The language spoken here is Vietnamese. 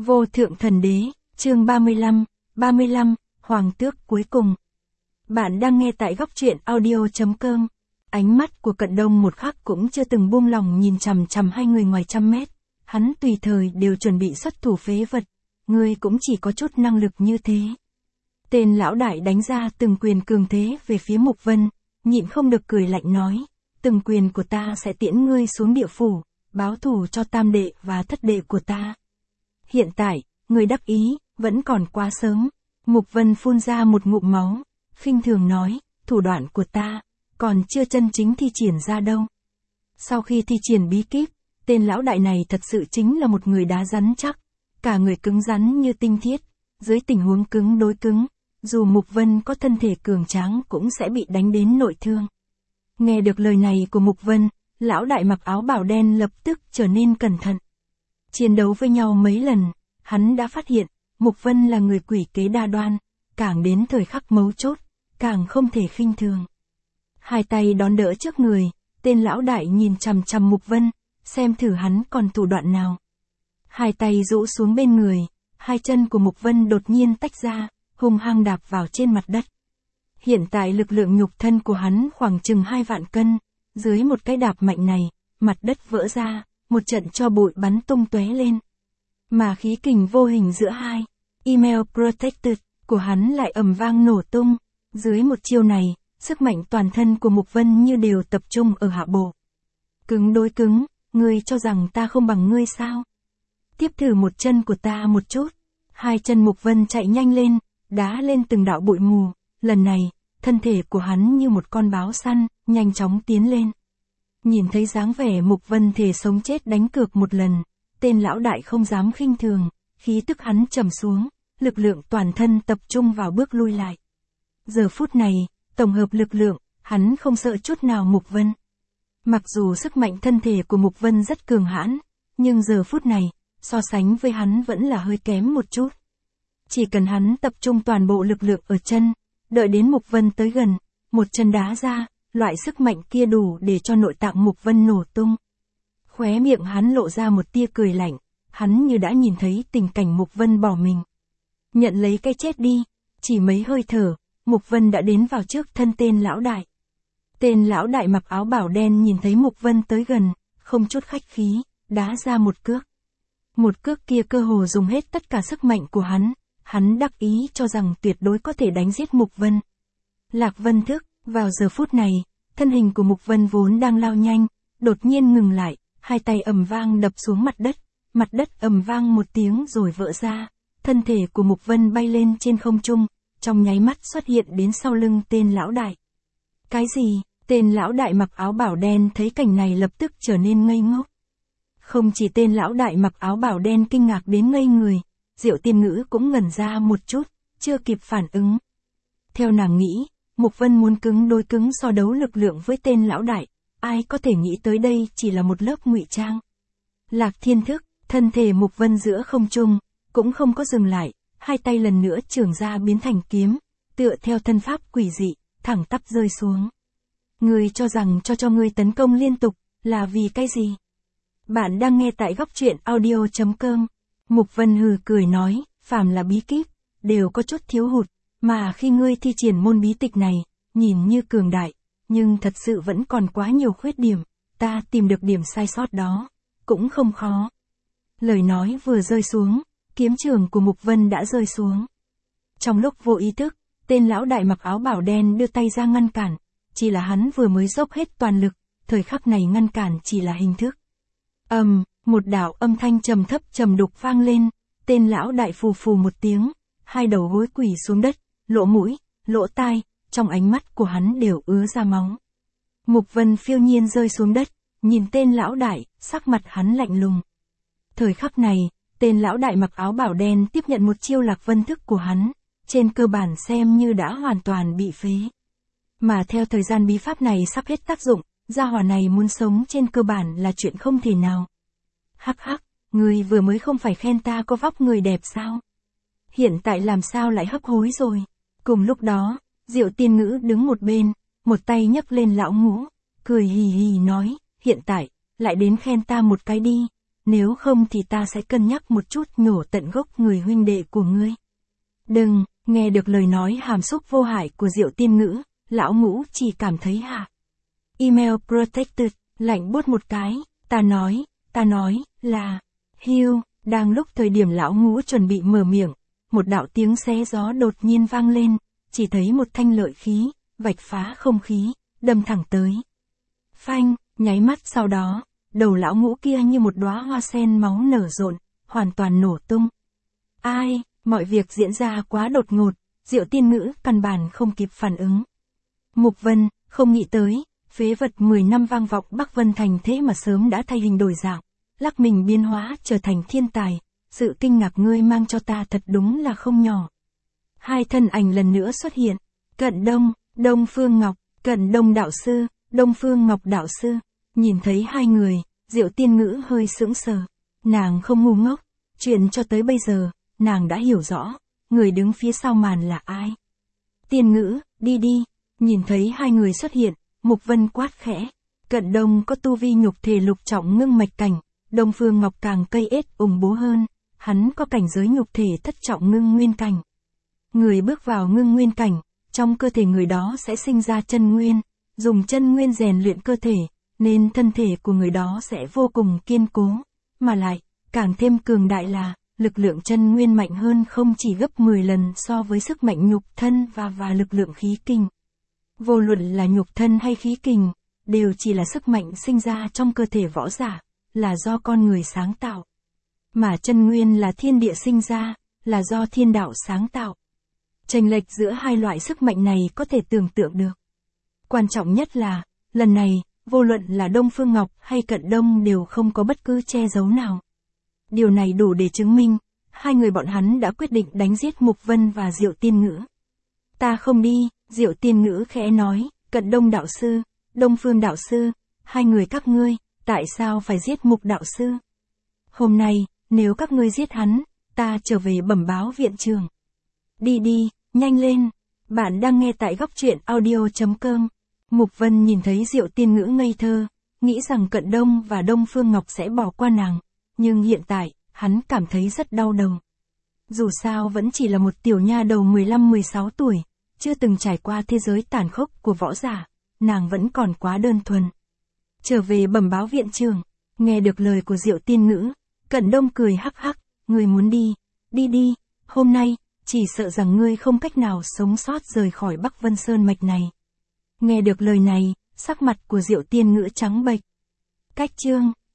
Vô thượng thần đế, chương 35, Hoàng tước cuối cùng. Bạn đang nghe tại góc truyện audio.com. Ánh mắt của Cận Đông một khắc cũng chưa từng buông lòng nhìn chằm chằm hai người ngoài trăm mét. Hắn tùy thời đều chuẩn bị xuất thủ phế vật. Ngươi cũng chỉ có chút năng lực như thế. Tên lão đại đánh ra từng quyền cường thế về phía Mục Vân, nhịn không được cười lạnh nói. Từng quyền của ta sẽ tiễn ngươi xuống địa phủ, báo thù cho tam đệ và thất đệ của ta. Hiện tại, người đắc ý, vẫn còn quá sớm. Mục Vân phun ra một ngụm máu, khinh thường nói, thủ đoạn của ta, còn chưa chân chính thi triển ra đâu. Sau khi thi triển bí kíp, tên lão đại này thật sự chính là một người đá rắn chắc, cả người cứng rắn như tinh thiết, dưới tình huống cứng đối cứng, dù Mục Vân có thân thể cường tráng cũng sẽ bị đánh đến nội thương. Nghe được lời này của Mục Vân, lão đại mặc áo bào đen lập tức trở nên cẩn thận. Chiến đấu với nhau mấy lần, hắn đã phát hiện, Mục Vân là người quỷ kế đa đoan, càng đến thời khắc mấu chốt, càng không thể khinh thường. Hai tay đón đỡ trước người, tên lão đại nhìn chằm chằm Mục Vân, xem thử hắn còn thủ đoạn nào. Hai tay rũ xuống bên người, hai chân của Mục Vân đột nhiên tách ra, hung hăng đạp vào trên mặt đất. Hiện tại lực lượng nhục thân của hắn khoảng chừng 2 vạn cân, dưới một cái đạp mạnh này, mặt đất vỡ ra, một trận tro bụi bắn tung tóe lên. Mà khí kình vô hình giữa hai, email protected, của hắn lại ầm vang nổ tung. Dưới một chiêu này, sức mạnh toàn thân của Mục Vân như đều tập trung ở hạ bộ. Cứng đối cứng, ngươi cho rằng ta không bằng ngươi sao? Tiếp thử một chân của ta một chút. Hai chân Mục Vân chạy nhanh lên, đá lên từng đạo bụi mù. Lần này, thân thể của hắn như một con báo săn, nhanh chóng tiến lên. Nhìn thấy dáng vẻ Mục Vân thề sống chết đánh cược một lần, tên lão đại không dám khinh thường, khí tức hắn trầm xuống, lực lượng toàn thân tập trung vào bước lui lại. Giờ phút này, tổng hợp lực lượng, hắn không sợ chút nào Mục Vân. Mặc dù sức mạnh thân thể của Mục Vân rất cường hãn, nhưng giờ phút này, so sánh với hắn vẫn là hơi kém một chút. Chỉ cần hắn tập trung toàn bộ lực lượng ở chân, đợi đến Mục Vân tới gần, một chân đá ra, loại sức mạnh kia đủ để cho nội tạng Mục Vân nổ tung. Khóe miệng hắn lộ ra một tia cười lạnh, hắn như đã nhìn thấy tình cảnh Mục Vân bỏ mình. Nhận lấy cái chết đi, chỉ mấy hơi thở, Mục Vân đã đến vào trước thân tên lão đại. Tên lão đại mặc áo bảo đen nhìn thấy Mục Vân tới gần, không chút khách khí, đá ra một cước. Một cước kia cơ hồ dùng hết tất cả sức mạnh của hắn đắc ý cho rằng tuyệt đối có thể đánh giết Mục Vân. Lạc Vân thức, vào giờ phút này, thân hình của Mục Vân vốn đang lao nhanh, đột nhiên ngừng lại, hai tay ầm vang đập xuống mặt đất ầm vang một tiếng rồi vỡ ra, thân thể của Mục Vân bay lên trên không trung, trong nháy mắt xuất hiện đến sau lưng tên lão đại. Cái gì? Tên lão đại mặc áo bảo đen thấy cảnh này lập tức trở nên ngây ngốc. Không chỉ tên lão đại mặc áo bảo đen kinh ngạc đến ngây người, Diệu Tiên Ngữ cũng ngẩn ra một chút, chưa kịp phản ứng. Theo nàng nghĩ, Mục Vân muốn cứng đối cứng so đấu lực lượng với tên lão đại, ai có thể nghĩ tới đây chỉ là một lớp ngụy trang. Lạc Thiên thức, thân thể Mục Vân giữa không trung, cũng không có dừng lại, hai tay lần nữa chưởng ra biến thành kiếm, tựa theo thân pháp quỷ dị, thẳng tắp rơi xuống. Ngươi cho rằng cho ngươi tấn công liên tục, là vì cái gì? Bạn đang nghe tại góc truyện audio.com. Mục Vân hừ cười nói, phàm là bí kíp, đều có chút thiếu hụt, mà khi ngươi thi triển môn bí tịch này, nhìn như cường đại, nhưng thật sự vẫn còn quá nhiều khuyết điểm, ta tìm được điểm sai sót đó, cũng không khó. Lời nói vừa rơi xuống, kiếm trường của Mục Vân đã rơi xuống. Trong lúc vô ý thức, tên lão đại mặc áo bảo đen đưa tay ra ngăn cản, chỉ là hắn vừa mới dốc hết toàn lực, thời khắc này ngăn cản chỉ là hình thức. Một đạo âm thanh trầm thấp trầm đục vang lên, tên lão đại phù phù một tiếng, hai đầu gối quỳ xuống đất, lỗ mũi, lỗ tai, trong ánh mắt của hắn đều ứa ra máu. Mục Vân phiêu nhiên rơi xuống đất, nhìn tên lão đại, sắc mặt hắn lạnh lùng. Thời khắc này, tên lão đại mặc áo bảo đen tiếp nhận một chiêu Lạc Vân thức của hắn, trên cơ bản xem như đã hoàn toàn bị phế. Mà theo thời gian bí pháp này sắp hết tác dụng, gia hỏa này muốn sống trên cơ bản là chuyện không thể nào. Hắc hắc, ngươi vừa mới không phải khen ta có vóc người đẹp sao? Hiện tại làm sao lại hấp hối rồi? Cùng lúc đó, Diệu Tiên Ngữ đứng một bên, một tay nhấc lên lão ngũ, cười hì hì nói, hiện tại, lại đến khen ta một cái đi, nếu không thì ta sẽ cân nhắc một chút nhổ tận gốc người huynh đệ của ngươi. Đừng, nghe được lời nói hàm xúc vô hại của Diệu Tiên Ngữ, lão Ngũ chỉ cảm thấy hạ. Email protected, lạnh buốt một cái, ta nói, là, Hugh, đang lúc thời điểm lão Ngũ chuẩn bị mở miệng, một đạo tiếng xé gió đột nhiên vang lên, chỉ thấy một thanh lợi khí, vạch phá không khí, đâm thẳng tới. Phanh, nháy mắt sau đó, đầu lão Ngũ kia như một đóa hoa sen máu nở rộn, hoàn toàn nổ tung. Ai, mọi việc diễn ra quá đột ngột, Diệu Tiên Ngữ căn bản không kịp phản ứng. Mục Vân, không nghĩ tới, phế vật 10 năm vang vọng Bắc Vân Thành thế mà sớm đã thay hình đổi dạng, lắc mình biến hóa trở thành thiên tài, sự kinh ngạc ngươi mang cho ta thật đúng là không nhỏ. Hai thân ảnh lần nữa xuất hiện, Cận Đông, Đông Phương Ngọc, Cận Đông đạo sư, Đông Phương Ngọc đạo sư, nhìn thấy hai người, Diệu Tiên Ngữ hơi sững sờ, nàng không ngu ngốc, chuyện cho tới bây giờ, nàng đã hiểu rõ, người đứng phía sau màn là ai. Tiên Ngữ, đi đi, nhìn thấy hai người xuất hiện, Mục Vân quát khẽ, Cận Đông có tu vi nhục thể lục trọng ngưng mạch cảnh, Đông Phương Ngọc càng cây ết ủng bố hơn, hắn có cảnh giới nhục thể thất trọng ngưng nguyên cảnh. Người bước vào ngưng nguyên cảnh, trong cơ thể người đó sẽ sinh ra chân nguyên, dùng chân nguyên rèn luyện cơ thể, nên thân thể của người đó sẽ vô cùng kiên cố, mà lại, càng thêm cường đại là, lực lượng chân nguyên mạnh hơn không chỉ gấp 10 lần so với sức mạnh nhục thân và lực lượng khí kình. Vô luận là nhục thân hay khí kình, đều chỉ là sức mạnh sinh ra trong cơ thể võ giả, là do con người sáng tạo. Mà chân nguyên là thiên địa sinh ra, là do thiên đạo sáng tạo. Chênh lệch giữa hai loại sức mạnh này có thể tưởng tượng được. Quan trọng nhất là, lần này, vô luận là Đông Phương Ngọc hay Cận Đông đều không có bất cứ che giấu nào. Điều này đủ để chứng minh, hai người bọn hắn đã quyết định đánh giết Mục Vân và Diệu Tiên Ngữ. Ta không đi, Diệu Tiên Ngữ khẽ nói, Cận Đông đạo sư, Đông Phương đạo sư, hai người các ngươi, tại sao phải giết Mục đạo sư? Hôm nay, nếu các ngươi giết hắn, ta trở về bẩm báo viện trường. Đi đi, nhanh lên, bạn đang nghe tại góc truyện audio.com. Mục Vân nhìn thấy Diệu Tiên Ngữ ngây thơ, nghĩ rằng Cận Đông và Đông Phương Ngọc sẽ bỏ qua nàng, nhưng hiện tại, hắn cảm thấy rất đau đầu. Dù sao vẫn chỉ là một tiểu nha đầu 15-16 tuổi, chưa từng trải qua thế giới tàn khốc của võ giả, nàng vẫn còn quá đơn thuần. Trở về bẩm báo viện trường, nghe được lời của Diệu Tiên Ngữ, Cận Đông cười hắc hắc, ngươi muốn đi, đi đi, hôm nay, chỉ sợ rằng ngươi không cách nào sống sót rời khỏi Bắc Vân Sơn mạch này. Nghe được lời này, sắc mặt của Diệu Tiên Ngữ trắng bệch. Cách chương